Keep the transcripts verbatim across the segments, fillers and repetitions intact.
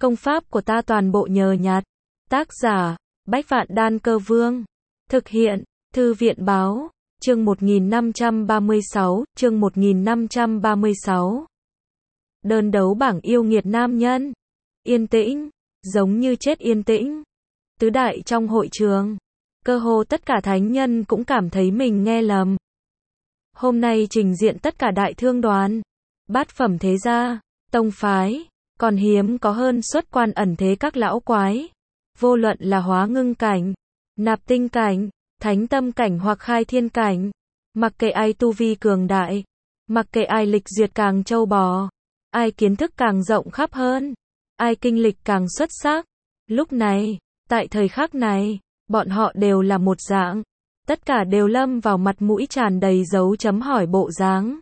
Công pháp của ta toàn bộ nhờ nhặt. Tác giả, Bách Vạn Đan Cơ Vương. Thực hiện, Thư viện Báo. Chương một nghìn năm trăm ba mươi sáu, chương một nghìn năm trăm ba mươi sáu. Đơn đấu bảng yêu nghiệt nam nhân. Yên tĩnh, giống như chết yên tĩnh. Tứ đại trong hội trường, cơ hồ tất cả thánh nhân cũng cảm thấy mình nghe lầm. Hôm nay trình diện tất cả đại thương đoàn, bát phẩm thế gia, tông phái, còn hiếm có hơn xuất quan ẩn thế các lão quái. Vô luận là hóa ngưng cảnh, nạp tinh cảnh, thánh tâm cảnh hoặc khai thiên cảnh, mặc kệ ai tu vi cường đại, mặc kệ ai lịch duyệt càng châu bò, ai kiến thức càng rộng khắp hơn, ai kinh lịch càng xuất sắc. Lúc này, tại thời khắc này, bọn họ đều là một dạng, tất cả đều lâm vào mặt mũi tràn đầy dấu chấm hỏi bộ dáng.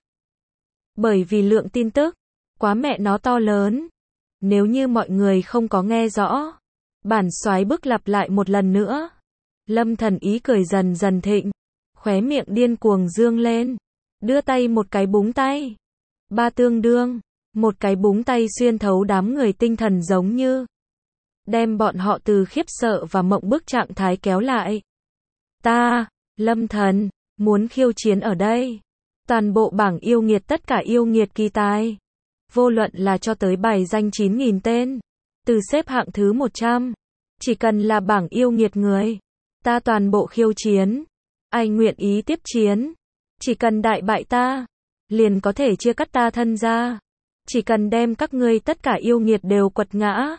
Bởi vì lượng tin tức quá mẹ nó to lớn. Nếu như mọi người không có nghe rõ, bản soái bức lặp lại một lần nữa. Lâm Thần ý cười dần dần thịnh, khóe miệng điên cuồng dương lên, đưa tay một cái búng tay. Ba tương đương, một cái búng tay xuyên thấu đám người tinh thần giống như đem bọn họ từ khiếp sợ và mộng bức trạng thái kéo lại. Ta, Lâm Thần, muốn khiêu chiến ở đây. Toàn bộ bảng yêu nghiệt tất cả yêu nghiệt kỳ tài. Vô luận là cho tới bài danh chín nghìn tên. Từ xếp hạng thứ một trăm. Chỉ cần là bảng yêu nghiệt người. Ta toàn bộ khiêu chiến. Ai nguyện ý tiếp chiến. Chỉ cần đại bại ta. Liền có thể chia cắt ta thân ra. Chỉ cần đem các ngươi tất cả yêu nghiệt đều quật ngã.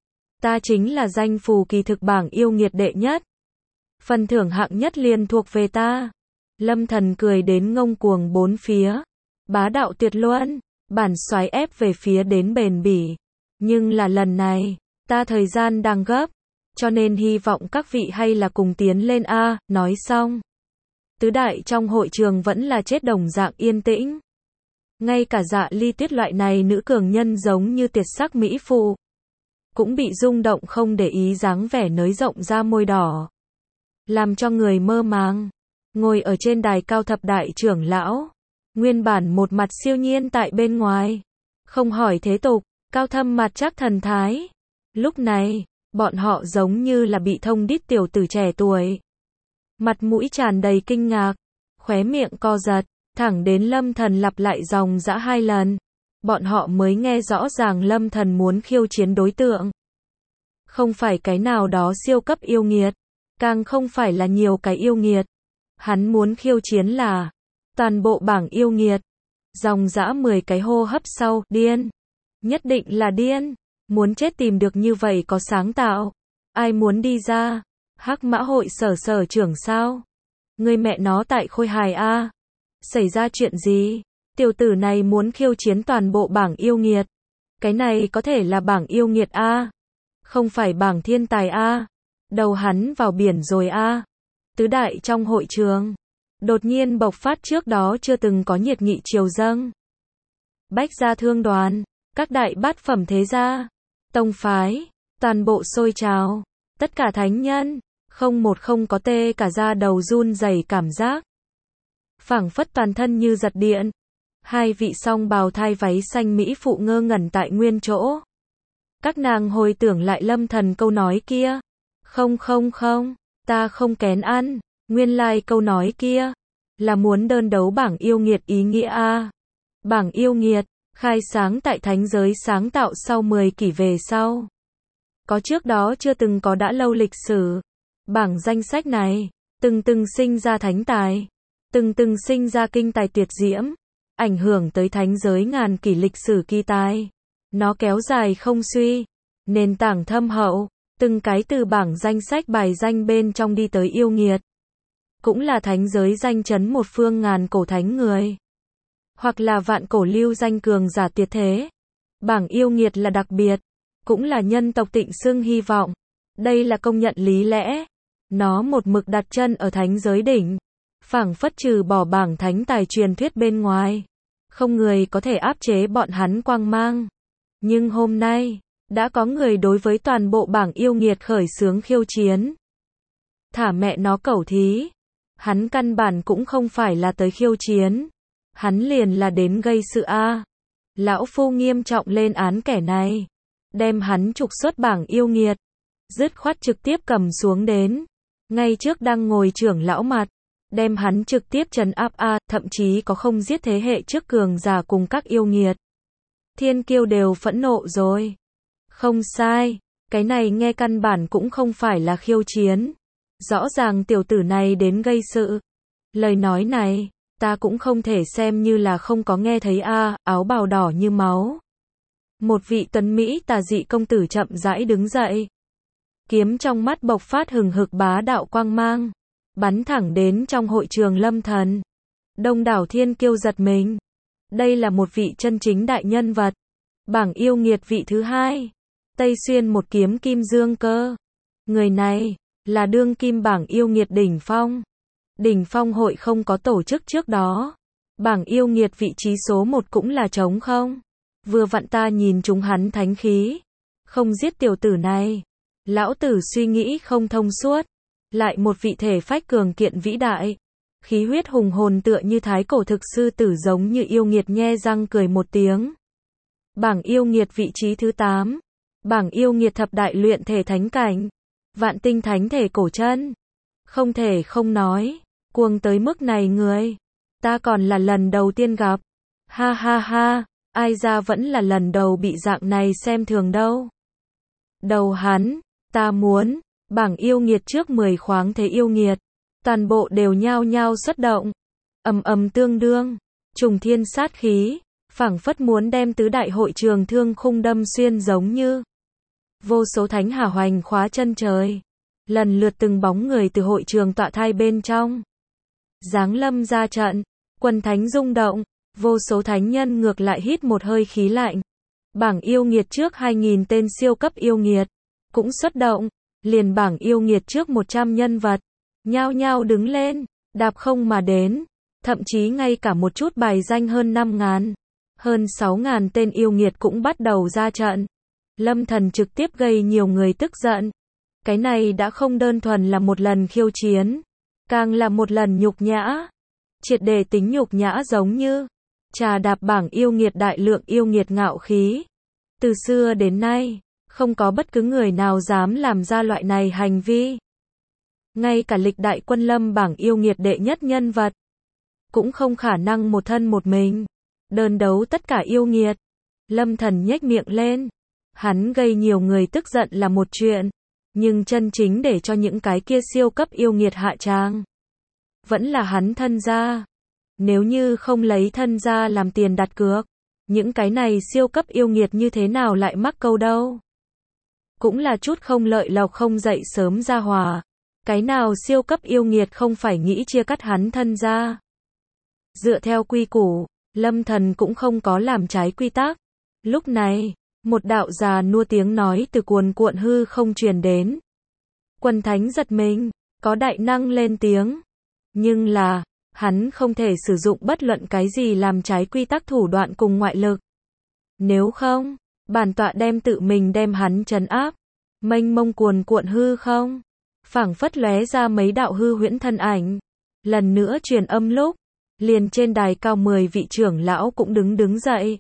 Ta chính là danh phù kỳ thực bảng yêu nghiệt đệ nhất. Phần thưởng hạng nhất liền thuộc về ta. Lâm Thần cười đến ngông cuồng bốn phía. Bá đạo tuyệt luân. Bản soái ép về phía đến bền bỉ. Nhưng là lần này, ta thời gian đang gấp. Cho nên hy vọng các vị hay là cùng tiến lên a. Nói xong. Tứ đại trong hội trường vẫn là chết đồng dạng yên tĩnh. Ngay cả Dạ Ly Tuyết loại này nữ cường nhân giống như tuyệt sắc mỹ phụ. Cũng bị rung động không để ý dáng vẻ nới rộng ra môi đỏ. Làm cho người mơ màng. Ngồi ở trên đài cao thập đại trưởng lão. Nguyên bản một mặt siêu nhiên tại bên ngoài. Không hỏi thế tục, cao thâm mặt chắc thần thái. Lúc này, bọn họ giống như là bị thông đít tiểu tử trẻ tuổi. Mặt mũi tràn đầy kinh ngạc, khóe miệng co giật, thẳng đến Lâm Thần lặp lại dòng dã hai lần. Bọn họ mới nghe rõ ràng Lâm Thần muốn khiêu chiến đối tượng. Không phải cái nào đó siêu cấp yêu nghiệt, càng không phải là nhiều cái yêu nghiệt. Hắn muốn khiêu chiến là toàn bộ bảng yêu nghiệt. Dòng dã mười cái hô hấp sau, điên. Nhất định là điên. Muốn chết tìm được như vậy có sáng tạo. Ai muốn đi ra? Hắc Mã hội sở sở trưởng sao? Người mẹ nó tại Khôi Hài a. Xảy ra chuyện gì? Tiểu tử này muốn khiêu chiến toàn bộ bảng yêu nghiệt. Cái này có thể là bảng yêu nghiệt a. Không phải bảng thiên tài a. Đầu hắn vào biển rồi a. Tứ đại trong hội trường. Đột nhiên bộc phát trước đó chưa từng có nhiệt nghị triều dâng. Bách gia thương đoàn, các đại bát phẩm thế gia, tông phái, toàn bộ sôi trào, tất cả thánh nhân, không một không có tê cả da đầu run rẩy cảm giác. Phảng phất toàn thân như giật điện. Hai vị song bào thai váy xanh mỹ phụ ngơ ngẩn tại nguyên chỗ. Các nàng hồi tưởng lại Lâm Thần câu nói kia. Không không không, ta không kén ăn. Nguyên lai like câu nói kia là muốn đơn đấu bảng yêu nghiệt ý nghĩa a. Bảng yêu nghiệt khai sáng tại thánh giới sáng tạo sau mười kỷ về sau. Có trước đó chưa từng có đã lâu lịch sử. Bảng danh sách này từng từng sinh ra thánh tài, từng từng sinh ra kinh tài tuyệt diễm, ảnh hưởng tới thánh giới ngàn kỷ lịch sử kỳ tài. Nó kéo dài không suy, nền tảng thâm hậu, từng cái từ bảng danh sách bài danh bên trong đi tới yêu nghiệt. Cũng là thánh giới danh chấn một phương ngàn cổ thánh người. Hoặc là vạn cổ lưu danh cường giả tuyệt thế. Bảng yêu nghiệt là đặc biệt. Cũng là nhân tộc tịnh xưng hy vọng. Đây là công nhận lý lẽ. Nó một mực đặt chân ở thánh giới đỉnh. Phảng phất trừ bỏ bảng thánh tài truyền thuyết bên ngoài. Không người có thể áp chế bọn hắn quang mang. Nhưng hôm nay, đã có người đối với toàn bộ bảng yêu nghiệt khởi xướng khiêu chiến. Thả mẹ nó cẩu thí. Hắn căn bản cũng không phải là tới khiêu chiến. Hắn liền là đến gây sự a. Lão phu nghiêm trọng lên án kẻ này. đem hắn trục xuất bảng yêu nghiệt. Dứt khoát trực tiếp cầm xuống đến. Ngay trước đang ngồi trưởng lão mặt. Đem hắn trực tiếp trấn áp a, thậm chí có không giết thế hệ trước cường giả cùng các yêu nghiệt. Thiên kiêu đều phẫn nộ rồi. Không sai, cái này nghe căn bản cũng không phải là khiêu chiến. Rõ ràng tiểu tử này đến gây sự. Lời nói này, ta cũng không thể xem như là không có nghe thấy a, áo bào đỏ như máu. Một vị tuấn Mỹ tà dị công tử chậm rãi đứng dậy. Kiếm trong mắt bộc phát hừng hực bá đạo quang mang. Bắn thẳng đến trong hội trường Lâm Thần. Đông đảo thiên kiêu giật mình. Đây là một vị chân chính đại nhân vật. Bảng yêu nghiệt vị thứ hai. Tây xuyên một kiếm kim dương cơ. Người này, là đương kim bảng yêu nghiệt đỉnh phong. Đỉnh phong hội không có tổ chức trước đó. Bảng yêu nghiệt vị trí số một cũng là trống không. Vừa vặn ta nhìn chúng hắn thánh khí. Không giết tiểu tử này. Lão tử suy nghĩ không thông suốt. Lại một vị thể phách cường kiện vĩ đại. Khí huyết hùng hồn tựa như thái cổ thực sư tử giống như yêu nghiệt nhe răng cười một tiếng. Bảng yêu nghiệt vị trí thứ tám. Bảng yêu nghiệt thập đại luyện thể thánh cảnh. Vạn tinh thánh thể cổ chân. Không thể không nói. Cuồng tới mức này người. Ta còn là lần đầu tiên gặp. Ha ha ha. Ai ra vẫn là lần đầu bị dạng này xem thường đâu. Đầu hắn. Ta muốn. Bảng yêu nghiệt trước mười khoáng thế yêu nghiệt. Toàn bộ đều nhao nhao xuất động. Ầm ầm tương đương. Trùng thiên sát khí. Phảng phất muốn đem tứ đại hội trường thương khung đâm xuyên giống như. Vô số thánh hà hoành khóa chân trời. Lần lượt từng bóng người từ hội trường tọa thai bên trong. Giáng lâm ra trận. Quần thánh rung động. Vô số thánh nhân ngược lại hít một hơi khí lạnh. Bảng yêu nghiệt trước hai nghìn tên siêu cấp yêu nghiệt. Cũng xuất động. Liền bảng yêu nghiệt trước một trăm nhân vật. Nhao nhao đứng lên. Đạp không mà đến. Thậm chí ngay cả một chút bài danh hơn năm ngàn. Hơn sáu ngàn tên yêu nghiệt cũng bắt đầu ra trận. Lâm Thần trực tiếp gây nhiều người tức giận. Cái này đã không đơn thuần là một lần khiêu chiến. Càng là một lần nhục nhã. Triệt để tính nhục nhã giống như. Trà đạp bảng yêu nghiệt đại lượng yêu nghiệt ngạo khí. Từ xưa đến nay. Không có bất cứ người nào dám làm ra loại này hành vi. Ngay cả lịch đại quân lâm bảng yêu nghiệt đệ nhất nhân vật. Cũng không khả năng một thân một mình. Đơn đấu tất cả yêu nghiệt. Lâm Thần nhếch miệng lên. Hắn gây nhiều người tức giận là một chuyện. Nhưng chân chính để cho những cái kia siêu cấp yêu nghiệt hạ tràng. Vẫn là hắn thân gia. Nếu như không lấy thân gia làm tiền đặt cược. Những cái này siêu cấp yêu nghiệt như thế nào lại mắc câu đâu. Cũng là chút không lợi lộc không dậy sớm ra hòa. Cái nào siêu cấp yêu nghiệt không phải nghĩ chia cắt hắn thân gia. Dựa theo quy củ, Lâm Thần cũng không có làm trái quy tắc. Lúc này, một đạo già nua tiếng nói từ cuồn cuộn hư không truyền đến. Quần thánh giật mình, có đại năng lên tiếng. Nhưng là, hắn không thể sử dụng bất luận cái gì làm trái quy tắc thủ đoạn cùng ngoại lực. Nếu không, bản tọa đem tự mình đem hắn trấn áp. Mênh mông cuồn cuộn hư không. Phảng phất lóe ra mấy đạo hư huyễn thân ảnh. Lần nữa truyền âm lúc. Liền trên đài cao mười vị trưởng lão cũng đứng đứng dậy.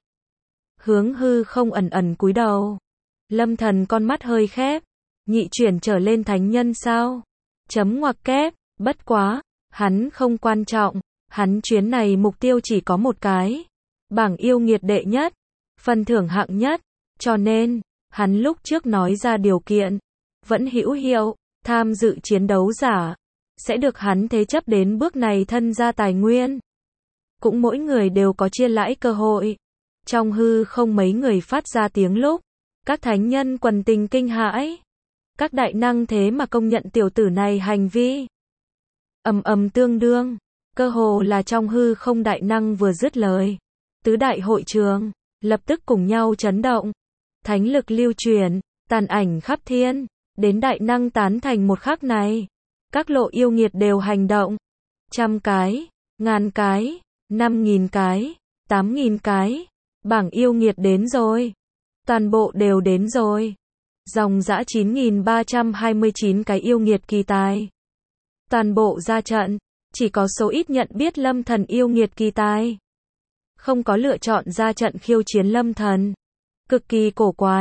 Hướng hư không ẩn ẩn cúi đầu. Lâm Thần con mắt hơi khép. Nhị chuyển trở lên thánh nhân sao? Chấm ngoặc kép. Bất quá. Hắn không quan trọng. Hắn chuyến này mục tiêu chỉ có một cái. Bảng yêu nghiệt đệ nhất. Phần thưởng hạng nhất. Cho nên, hắn lúc trước nói ra điều kiện. Vẫn hữu hiệu. Tham dự chiến đấu giả. Sẽ được hắn thế chấp đến bước này thân gia tài nguyên. Cũng mỗi người đều có chia lãi cơ hội. Trong hư không mấy người phát ra tiếng lúc. Các thánh nhân quần tình kinh hãi. Các đại năng thế mà công nhận tiểu tử này hành vi. Ầm ầm tương đương. Cơ hồ là trong hư không đại năng vừa dứt lời. Tứ đại hội trường. Lập tức cùng nhau chấn động. Thánh lực lưu truyền. Tàn ảnh khắp thiên. Đến đại năng tán thành một khắc này. Các lộ yêu nghiệt đều hành động. Trăm cái. Ngàn cái. Năm nghìn cái. Tám nghìn cái. Bảng yêu nghiệt đến rồi. Toàn bộ đều đến rồi. Dòng dã chín nghìn ba trăm hai mươi chín cái yêu nghiệt kỳ tài. Toàn bộ ra trận. Chỉ có số ít nhận biết Lâm Thần yêu nghiệt kỳ tài. Không có lựa chọn ra trận khiêu chiến Lâm Thần. Cực kỳ cổ quái.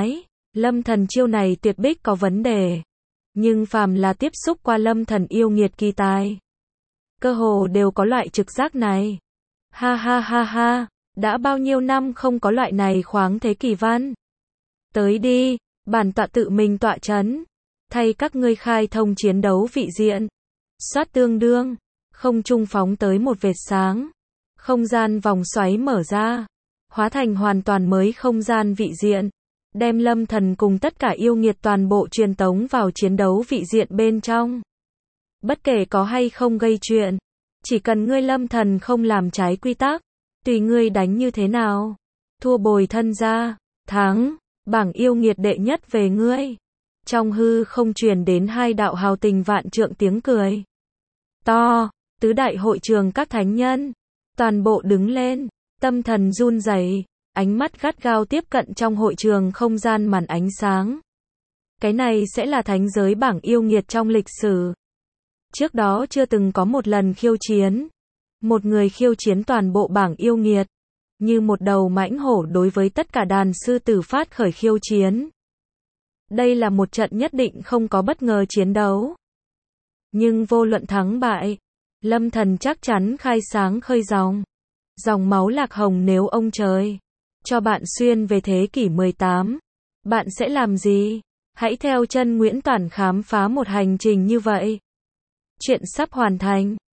Lâm Thần chiêu này tuyệt bích có vấn đề. Nhưng phàm là tiếp xúc qua Lâm Thần yêu nghiệt kỳ tài, cơ hồ đều có loại trực giác này. Ha ha ha ha, đã bao nhiêu năm không có loại này khoáng thế kỳ văn. Tới đi, bản tọa tự mình tọa chấn, thay các ngươi khai thông chiến đấu vị diện. Soát tương đương, không trung phóng tới một vệt sáng. Không gian vòng xoáy mở ra, hóa thành hoàn toàn mới không gian vị diện. Đem Lâm Thần cùng tất cả yêu nghiệt toàn bộ truyền tống vào chiến đấu vị diện bên trong. Bất kể có hay không gây chuyện, chỉ cần ngươi Lâm Thần không làm trái quy tắc, tùy ngươi đánh như thế nào. Thua bồi thân ra, thắng, bảng yêu nghiệt đệ nhất về ngươi. Trong hư không truyền đến hai đạo hào tình vạn trượng tiếng cười to, tứ đại hội trường các thánh nhân, toàn bộ đứng lên, tâm thần run rẩy, ánh mắt gắt gao tiếp cận trong hội trường không gian màn ánh sáng. Cái này sẽ là thánh giới bảng yêu nghiệt trong lịch sử. Trước đó chưa từng có một lần khiêu chiến. Một người khiêu chiến toàn bộ bảng yêu nghiệt. Như một đầu mãnh hổ đối với tất cả đàn sư tử phát khởi khiêu chiến. Đây là một trận nhất định không có bất ngờ chiến đấu. Nhưng vô luận thắng bại, Lâm Thần chắc chắn khai sáng khơi dòng. Dòng máu lạc hồng nếu ông trời cho bạn xuyên về thế kỷ mười tám, bạn sẽ làm gì? Hãy theo chân Nguyễn Toản khám phá một hành trình như vậy. Chuyện sắp hoàn thành.